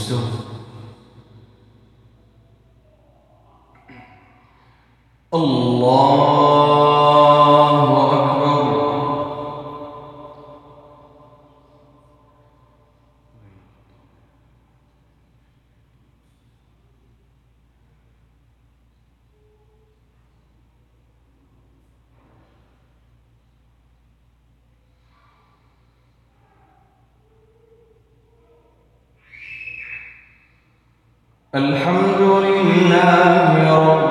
الحمد لله رب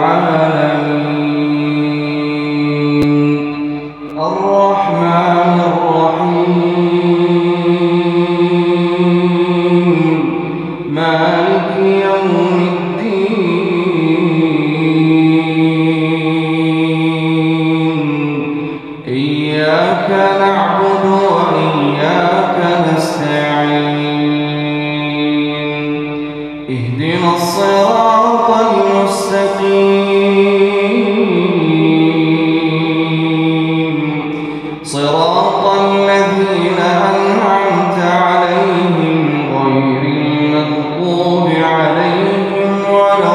العالمين الرحمن الرحيم مالك يوم الدين إياك نعبد وإياك نستعين اهدنا الصراط المستقيم صراط الذين أنعمت عليهم غير المغضوب عليهم ولا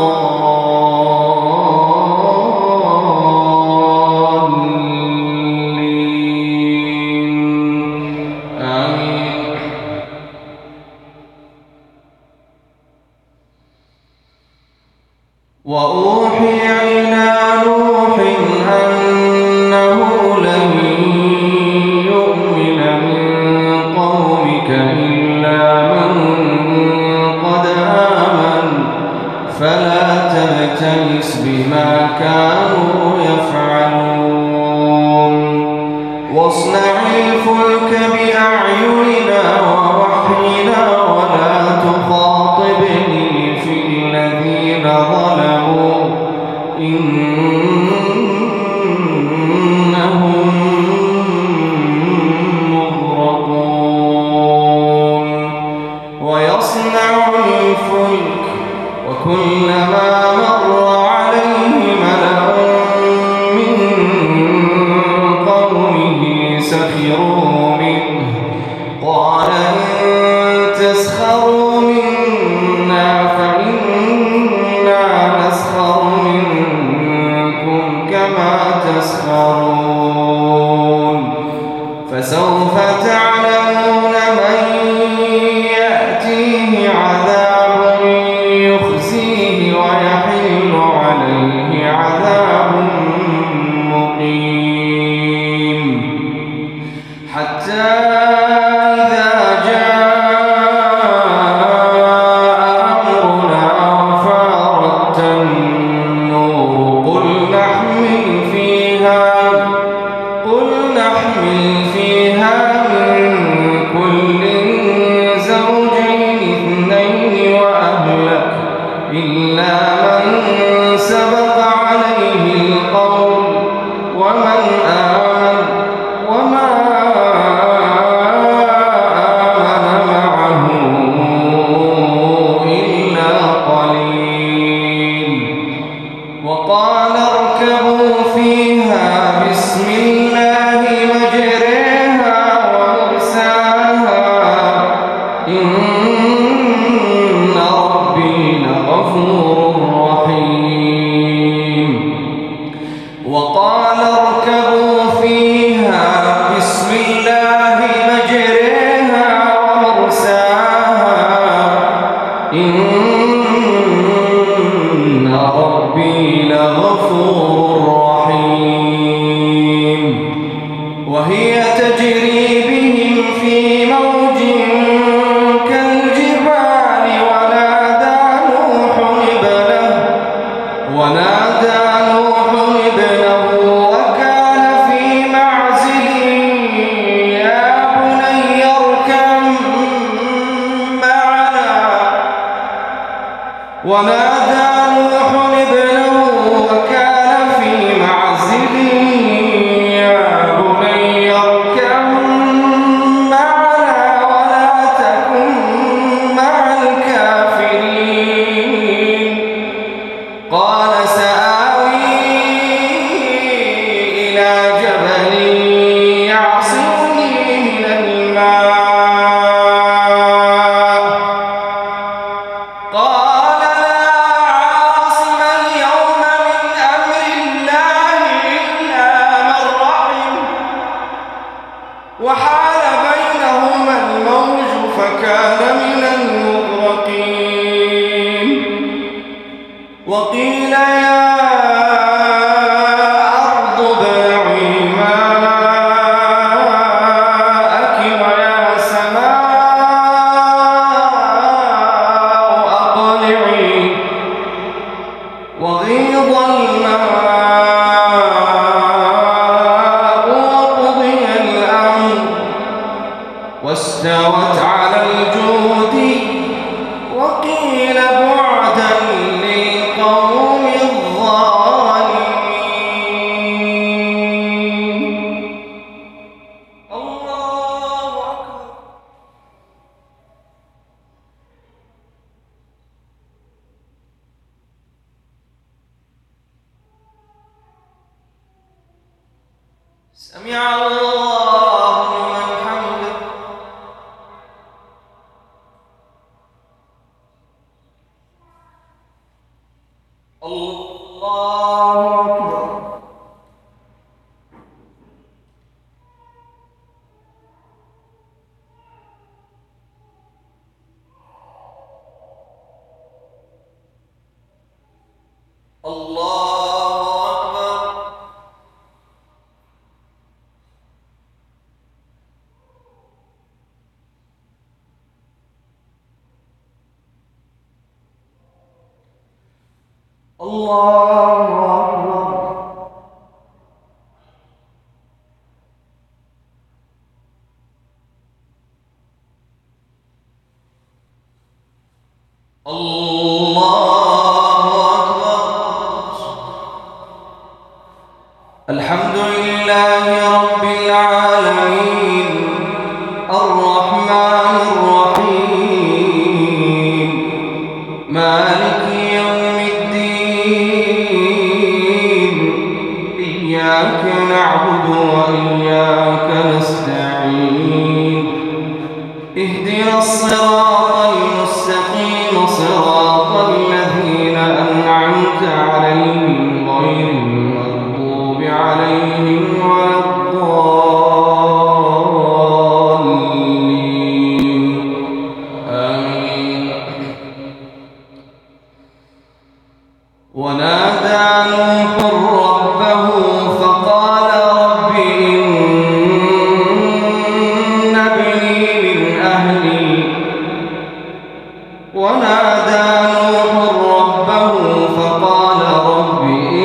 الضالين آمين. وأوحي إلى نوح أنه لن يؤمن من قومك إلا من قد آمن فلا تبتئس بما كانوا يفعلون واصنع الفلك بأعيننا ووحينا ولا تخاطبني في الذين ظلموا إنهم مغرقون ويصنع الفلك وكلما مر عليه ملأ من قومه سخروا منه قال إن تسخروا منا فإنا نسخر منكم كما تسخرون فسوف تعلمون من يأتيه عذاب يخزيه ويحل عليه عذاب مقيم حتى إذا جاء أمرنا وفارت النور قل نحمل فيها من كل زوجين اثنين وأهلك إلا من سبق عليه القول ومن آمن وما آمن معه إلا قليل وقال اركبوا فيها بسم الله مجريها ومرساها إن ربي لغفور رحيم وقال اركبوا فيها بسم الله مجريها ومرساها إن ربي لغفور رحيم وهي تجري بهم في موج كالجبال ونادى نوح ابنه وكان في معزل يا بني اركب معنا ونادى نوح ابنه وكان في معزل يا بني اركب معنا ولا تكن مع الكافرين قال سآوي إلى جبل يعصمني من الماء وغيض الماء وقضي الأمر واستوت على الجود وقيل بعدا للقوم الظالمين. الله أكبر. سمع الله لمن حمده. الله أكبر. الله أكبر. الله أكبر. الحمد لله رب العالمين الرحمن الرحيم مالك يوم الدين إياك نعبد وإياك نستعين اهدنا الصراط المستقيم صراط الذين أنعمت عليهم غير المغضوب عليهم ولا الضالين آمين. ونادى نوح ربه فقال رب إن ابني من أهلي ونادى نوح ربه فقال رب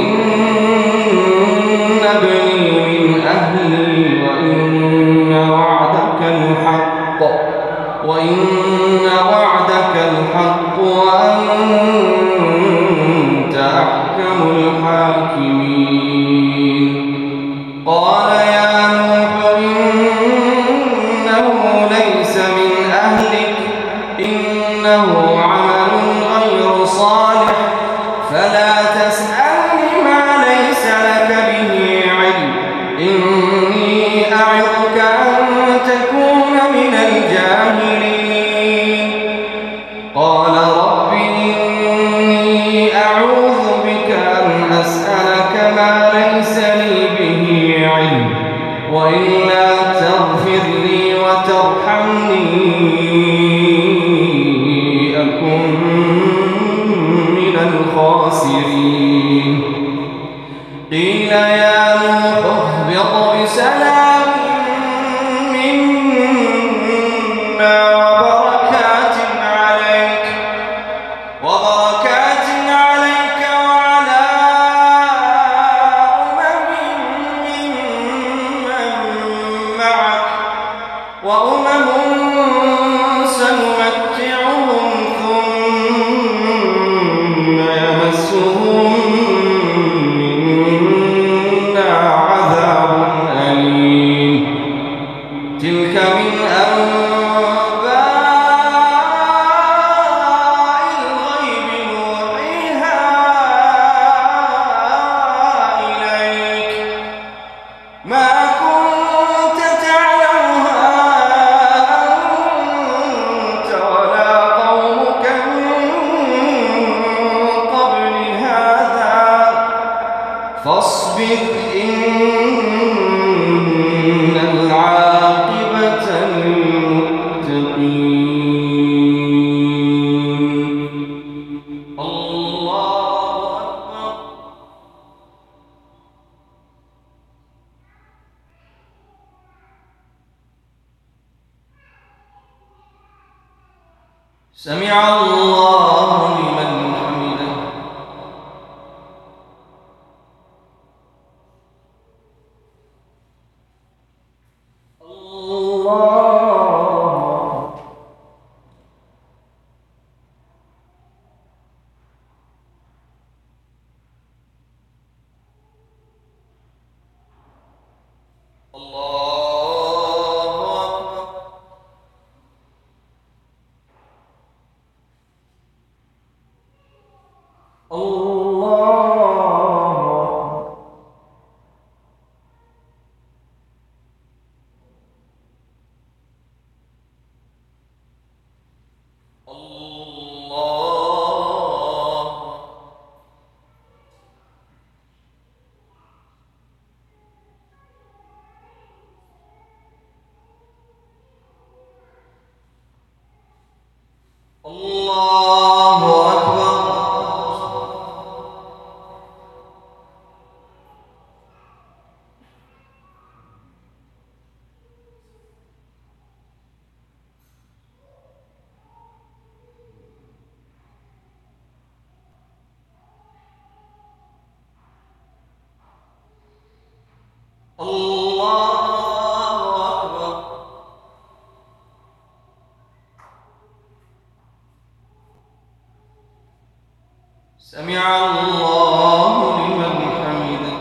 إن ابني من أهلي وإن وعدك الحق وأنت أحكم الحاكمين. قال يا نوح إنه ليس من أهلك إنه عمل غير صالح فلا تسألني ما ليس لك به علم إني أعظك أن تكون من الجاهلين. قال رب إني أعوذ بك أن أسألك ما ليس لي به علم وإلا تغفر لي وترحمني أكن من الخاسرين. قيل يا نوح اهبط بسلام منا وبركات عليك وعلى أمم ممن معك وأمم سنمتعهم ثم يمسهم منا عذاب أليم. تلك من أنباء الغيب نوحيها إليك ما كنت تعلمها أنت ولا قومك من قبل هذا فاصبر إن العاقبة للمتقين. الله أكبر. سمع الله لمن حمده. الله لمن حمده.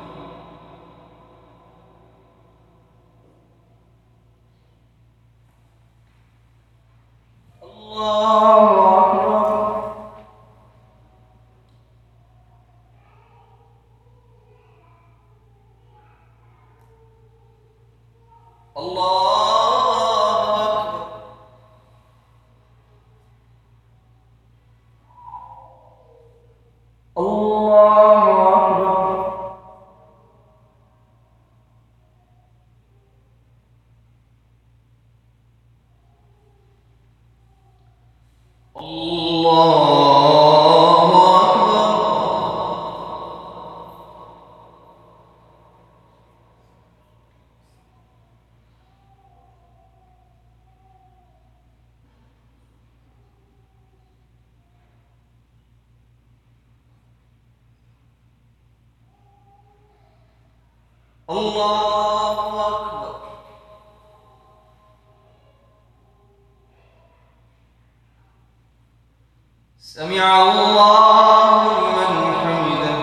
الله أكبر. سمع الله لمن حمده.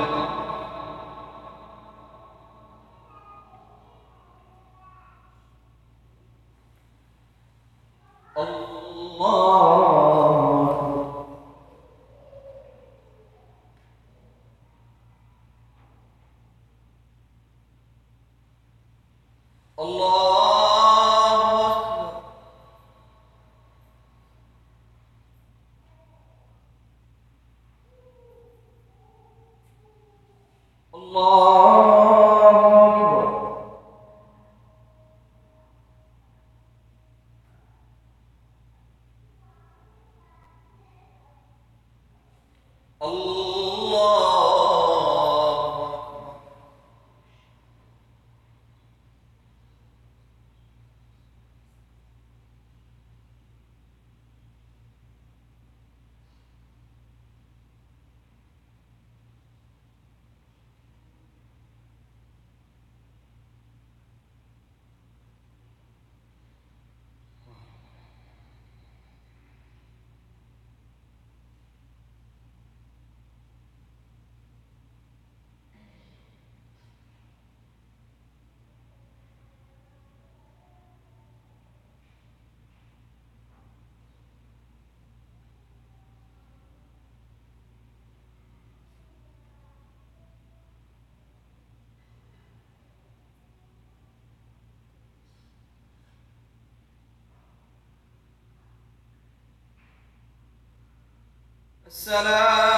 السلام